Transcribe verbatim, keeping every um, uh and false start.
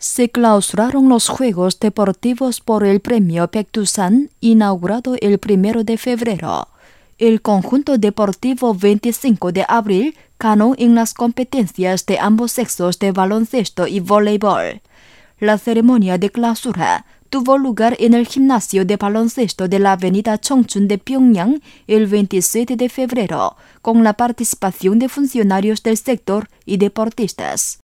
Se clausuraron los Juegos Deportivos por el Premio Baekdusan, inaugurado el primero de febrero. El conjunto deportivo veinticinco de abril ganó en las competencias de ambos sexos de baloncesto y voleibol. La ceremonia de clausura tuvo lugar en el gimnasio de baloncesto de la avenida Chongchun de Pyongyang el veintisiete de febrero, con la participación de funcionarios del sector y deportistas.